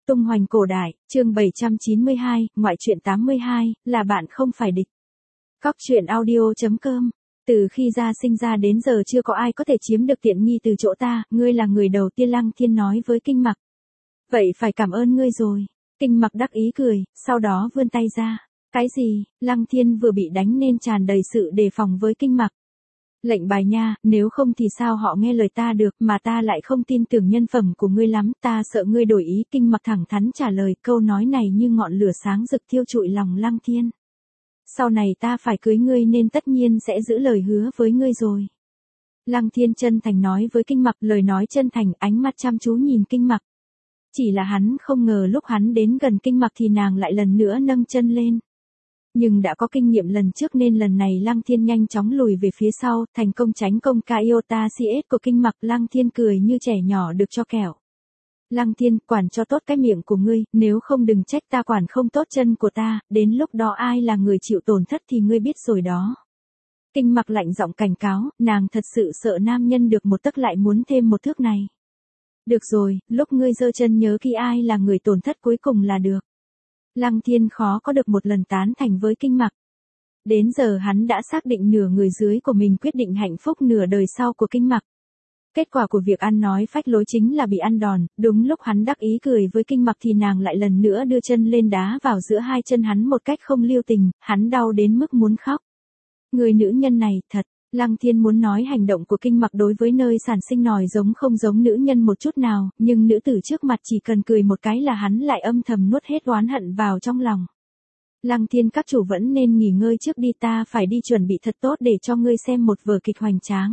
Tung hoành cổ đại, chương 792, ngoại truyện 82, là bạn không phải địch. Cóc truyện audio.com. Từ khi sinh ra đến giờ chưa có ai có thể chiếm được tiện nghi từ chỗ ta, ngươi là người đầu tiên. Lăng Thiên nói với Kinh Mặc. Vậy phải cảm ơn ngươi rồi. Kinh Mặc đắc ý cười, sau đó vươn tay ra. Cái gì? Lăng Thiên vừa bị đánh nên tràn đầy sự đề phòng với Kinh Mặc. Lệnh bài nha, nếu không thì sao họ nghe lời ta được, mà ta lại không tin tưởng nhân phẩm của ngươi lắm, ta sợ ngươi đổi ý. Kinh Mặc thẳng thắn trả lời, câu nói này như ngọn lửa sáng rực thiêu trụi lòng Lăng Thiên. Sau này ta phải cưới ngươi nên tất nhiên sẽ giữ lời hứa với ngươi rồi. Lăng Thiên chân thành nói với Kinh Mặc, lời nói chân thành, ánh mắt chăm chú nhìn Kinh Mặc. Chỉ là hắn không ngờ lúc hắn đến gần Kinh Mặc thì nàng lại lần nữa nâng chân lên. Nhưng đã có kinh nghiệm lần trước nên lần này Lăng Thiên nhanh chóng lùi về phía sau, thành công tránh công ca iota CS của Kinh Mặc. Lăng Thiên cười như trẻ nhỏ được cho kẹo. Lăng Thiên, quản cho tốt cái miệng của ngươi, nếu không đừng trách ta quản không tốt chân của ta, đến lúc đó ai là người chịu tổn thất thì ngươi biết rồi đó. Kinh Mặc lạnh giọng cảnh cáo, nàng thật sự sợ nam nhân được một tấc lại muốn thêm một thước này. Được rồi, lúc ngươi giơ chân nhớ kỹ ai là người tổn thất cuối cùng là được. Lăng Thiên khó có được một lần tán thành với Kinh Mặc. Đến giờ hắn đã xác định nửa người dưới của mình quyết định hạnh phúc nửa đời sau của Kinh Mặc. Kết quả của việc ăn nói phách lối chính là bị ăn đòn, đúng lúc hắn đắc ý cười với Kinh Mặc thì nàng lại lần nữa đưa chân lên đá vào giữa hai chân hắn một cách không lưu tình, hắn đau đến mức muốn khóc. Người nữ nhân này, thật, Lăng Thiên muốn nói hành động của Kinh Mặc đối với nơi sản sinh nòi giống không giống nữ nhân một chút nào, nhưng nữ tử trước mặt chỉ cần cười một cái là hắn lại âm thầm nuốt hết oán hận vào trong lòng. Lăng Thiên các chủ vẫn nên nghỉ ngơi trước đi, ta phải đi chuẩn bị thật tốt để cho ngươi xem một vở kịch hoành tráng.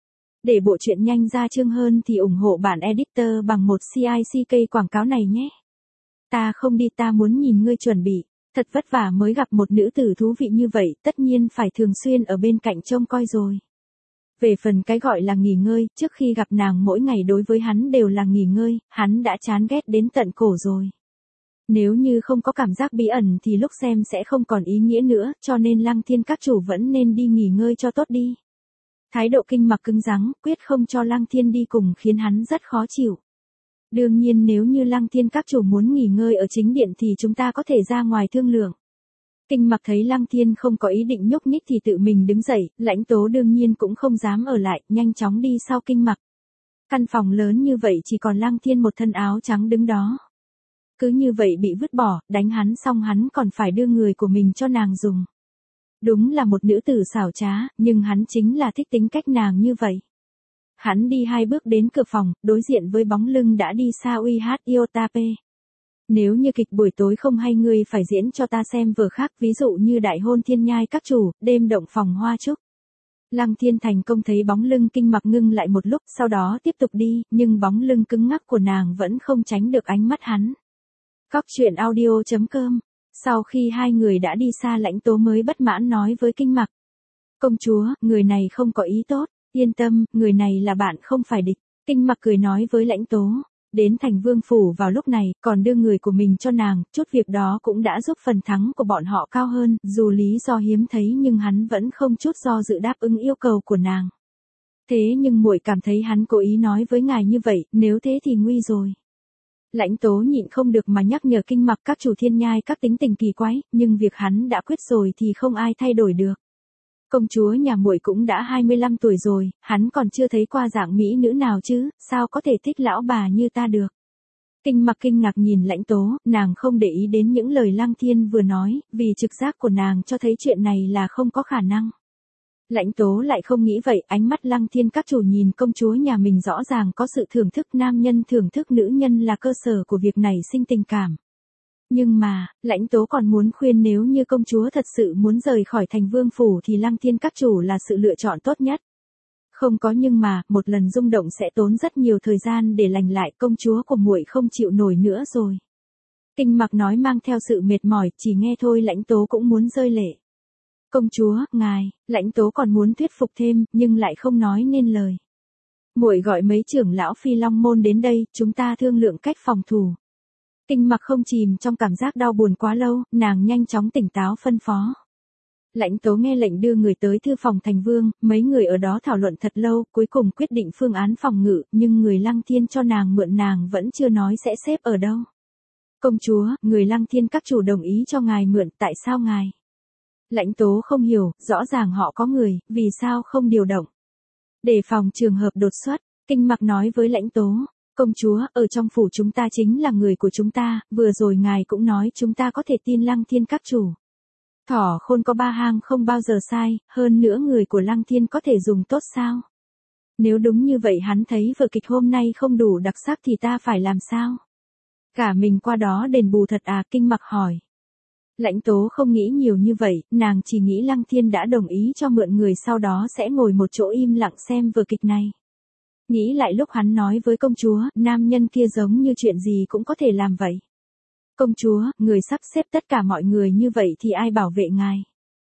Để bộ truyện nhanh ra chương hơn thì ủng hộ bản editor bằng một CICK quảng cáo này nhé. Ta không đi, ta muốn nhìn ngươi chuẩn bị. Thật vất vả mới gặp một nữ tử thú vị như vậy, tất nhiên phải thường xuyên ở bên cạnh trông coi rồi. Về phần cái gọi là nghỉ ngơi, trước khi gặp nàng mỗi ngày đối với hắn đều là nghỉ ngơi, hắn đã chán ghét đến tận cổ rồi. Nếu như không có cảm giác bí ẩn thì lúc xem sẽ không còn ý nghĩa nữa, cho nên Lăng Thiên các chủ vẫn nên đi nghỉ ngơi cho tốt đi. Thái độ Kinh Mặc cứng rắn, quyết không cho Lăng Thiên đi cùng khiến hắn rất khó chịu. Đương nhiên nếu như Lăng Thiên các chủ muốn nghỉ ngơi ở chính điện thì chúng ta có thể ra ngoài thương lượng. Kinh Mặc thấy Lăng Thiên không có ý định nhúc nhích thì tự mình đứng dậy, Lãnh Tố đương nhiên cũng không dám ở lại, nhanh chóng đi sau Kinh Mặc. Căn phòng lớn như vậy chỉ còn Lăng Thiên một thân áo trắng đứng đó. Cứ như vậy bị vứt bỏ, đánh hắn xong hắn còn phải đưa người của mình cho nàng dùng. Đúng là một nữ tử xảo trá, nhưng hắn chính là thích tính cách nàng như vậy. Hắn đi 2 bước đến cửa phòng, đối diện với bóng lưng đã đi xa Iota P. Nếu như kịch buổi tối không hay ngươi phải diễn cho ta xem vở khác, ví dụ như Đại hôn thiên nhai các chủ, đêm động phòng hoa trúc. Lăng Thiên thành công thấy bóng lưng Kinh Mặc ngưng lại một lúc, sau đó tiếp tục đi, nhưng bóng lưng cứng ngắc của nàng vẫn không tránh được ánh mắt hắn. Cóc truyện audio.com. Sau khi hai người đã đi xa, Lãnh Tố mới bất mãn nói với Kinh Mặc. Công chúa, người này không có ý tốt, yên tâm, người này là bạn không phải địch. Kinh Mặc cười nói với Lãnh Tố. Đến thành vương phủ vào lúc này, còn đưa người của mình cho nàng, chút việc đó cũng đã giúp phần thắng của bọn họ cao hơn, dù lý do hiếm thấy nhưng hắn vẫn không chút do dự đáp ứng yêu cầu của nàng. Thế nhưng muội cảm thấy hắn cố ý nói với ngài như vậy, nếu thế thì nguy rồi. Lãnh Tố nhịn không được mà nhắc nhở Kinh Mặc, các chủ thiên nhai các tính tình kỳ quái, nhưng việc hắn đã quyết rồi thì không ai thay đổi được. Công chúa nhà muội cũng đã 25 tuổi rồi, hắn còn chưa thấy qua dạng mỹ nữ nào chứ, sao có thể thích lão bà như ta được. Kinh Mặc kinh ngạc nhìn Lãnh Tố, nàng không để ý đến những lời Lăng Thiên vừa nói, vì trực giác của nàng cho thấy chuyện này là không có khả năng. Lãnh Tố lại không nghĩ vậy, ánh mắt Lăng Thiên các chủ nhìn công chúa nhà mình rõ ràng có sự thưởng thức, nam nhân thưởng thức nữ nhân là cơ sở của việc nảy sinh tình cảm. Nhưng mà, Lãnh Tố còn muốn khuyên nếu như công chúa thật sự muốn rời khỏi thành vương phủ thì Lăng Thiên các chủ là sự lựa chọn tốt nhất. Không có nhưng mà, một lần rung động sẽ tốn rất nhiều thời gian để lành lại, công chúa của muội không chịu nổi nữa rồi. Kinh Mặc nói mang theo sự mệt mỏi, chỉ nghe thôi Lãnh Tố cũng muốn rơi lệ. Công chúa, ngài, Lãnh Tố còn muốn thuyết phục thêm, nhưng lại không nói nên lời. Muội gọi mấy trưởng lão Phi Long môn đến đây, chúng ta thương lượng cách phòng thủ. Kinh Mặc không chìm trong cảm giác đau buồn quá lâu, nàng nhanh chóng tỉnh táo phân phó. Lãnh Tố nghe lệnh đưa người tới thư phòng thành vương, mấy người ở đó thảo luận thật lâu, cuối cùng quyết định phương án phòng ngự, nhưng người Lăng Thiên cho nàng mượn nàng vẫn chưa nói sẽ xếp ở đâu. Công chúa, người Lăng Thiên các chủ đồng ý cho ngài mượn, tại sao ngài? Lãnh Tố không hiểu, rõ ràng họ có người, vì sao không điều động? Để phòng trường hợp đột xuất, Kinh Mặc nói với Lãnh Tố, công chúa, ở trong phủ chúng ta chính là người của chúng ta, vừa rồi ngài cũng nói chúng ta có thể tin Lăng Thiên các chủ. Thỏ khôn có ba hang không bao giờ sai, hơn nữa người của Lăng Thiên có thể dùng tốt sao? Nếu đúng như vậy hắn thấy vở kịch hôm nay không đủ đặc sắc thì ta phải làm sao? Cả mình qua đó đền bù thật à? Kinh Mặc hỏi. Lãnh Tố không nghĩ nhiều như vậy, nàng chỉ nghĩ Lăng Thiên đã đồng ý cho mượn người sau đó sẽ ngồi một chỗ im lặng xem vở kịch này. Nghĩ lại lúc hắn nói với công chúa, nam nhân kia giống như chuyện gì cũng có thể làm vậy. Công chúa, người sắp xếp tất cả mọi người như vậy thì ai bảo vệ ngài?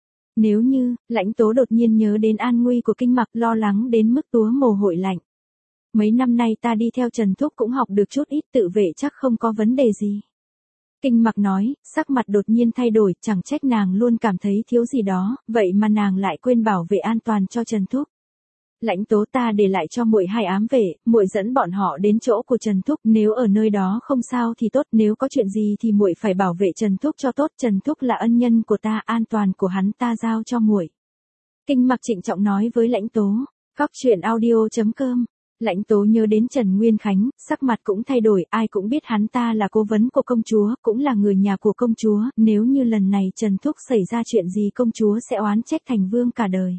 Nếu như, Lãnh Tố đột nhiên nhớ đến an nguy của Kinh Mặc, lo lắng đến mức túa mồ hôi lạnh. Mấy năm nay ta đi theo Trần Thúc cũng học được chút ít, tự vệ chắc không có vấn đề gì. Kinh Mặc nói, sắc mặt đột nhiên thay đổi, chẳng trách nàng luôn cảm thấy thiếu gì đó, vậy mà nàng lại quên bảo vệ an toàn cho Trần Thúc. Lãnh Tố, ta để lại cho muội 2 ám vệ, muội dẫn bọn họ đến chỗ của Trần Thúc, nếu ở nơi đó không sao thì tốt, nếu có chuyện gì thì muội phải bảo vệ Trần Thúc cho tốt, Trần Thúc là ân nhân của ta, an toàn của hắn ta giao cho muội. Kinh Mặc trịnh trọng nói với Lãnh Tố. Cóc truyện audio.com. Lãnh Tố nhớ đến Trần Nguyên Khánh, sắc mặt cũng thay đổi, ai cũng biết hắn ta là cố vấn của công chúa, cũng là người nhà của công chúa, nếu như lần này Trần Thúc xảy ra chuyện gì công chúa sẽ oán trách Thành Vương cả đời.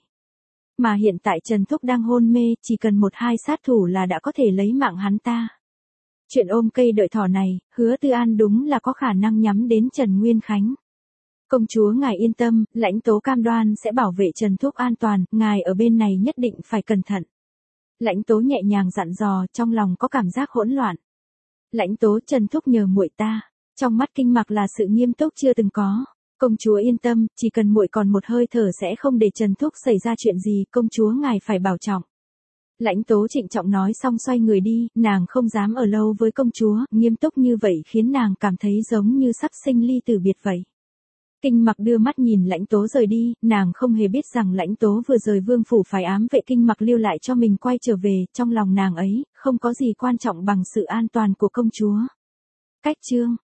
Mà hiện tại Trần Thúc đang hôn mê, chỉ cần 1-2 sát thủ là đã có thể lấy mạng hắn ta. Chuyện ôm cây đợi thỏ này, Hứa Tư An đúng là có khả năng nhắm đến Trần Nguyên Khánh. Công chúa ngài yên tâm, Lãnh Tố cam đoan sẽ bảo vệ Trần Thúc an toàn, ngài ở bên này nhất định phải cẩn thận. Lãnh Tố nhẹ nhàng dặn dò, trong lòng có cảm giác hỗn loạn. Lãnh Tố, Trần Thúc nhờ muội ta. Trong mắt Kinh Mặc là sự nghiêm túc chưa từng có. Công chúa yên tâm, chỉ cần muội còn một hơi thở sẽ không để Trần Thúc xảy ra chuyện gì, công chúa ngài phải bảo trọng. Lãnh Tố trịnh trọng nói xong xoay người đi, nàng không dám ở lâu với công chúa, nghiêm túc như vậy khiến nàng cảm thấy giống như sắp sinh ly tử biệt vậy. Kinh Mặc đưa mắt nhìn Lãnh Tố rời đi, nàng không hề biết rằng Lãnh Tố vừa rời vương phủ phải ám vệ Kinh Mặc lưu lại cho mình quay trở về, trong lòng nàng ấy, không có gì quan trọng bằng sự an toàn của công chúa. Cách chương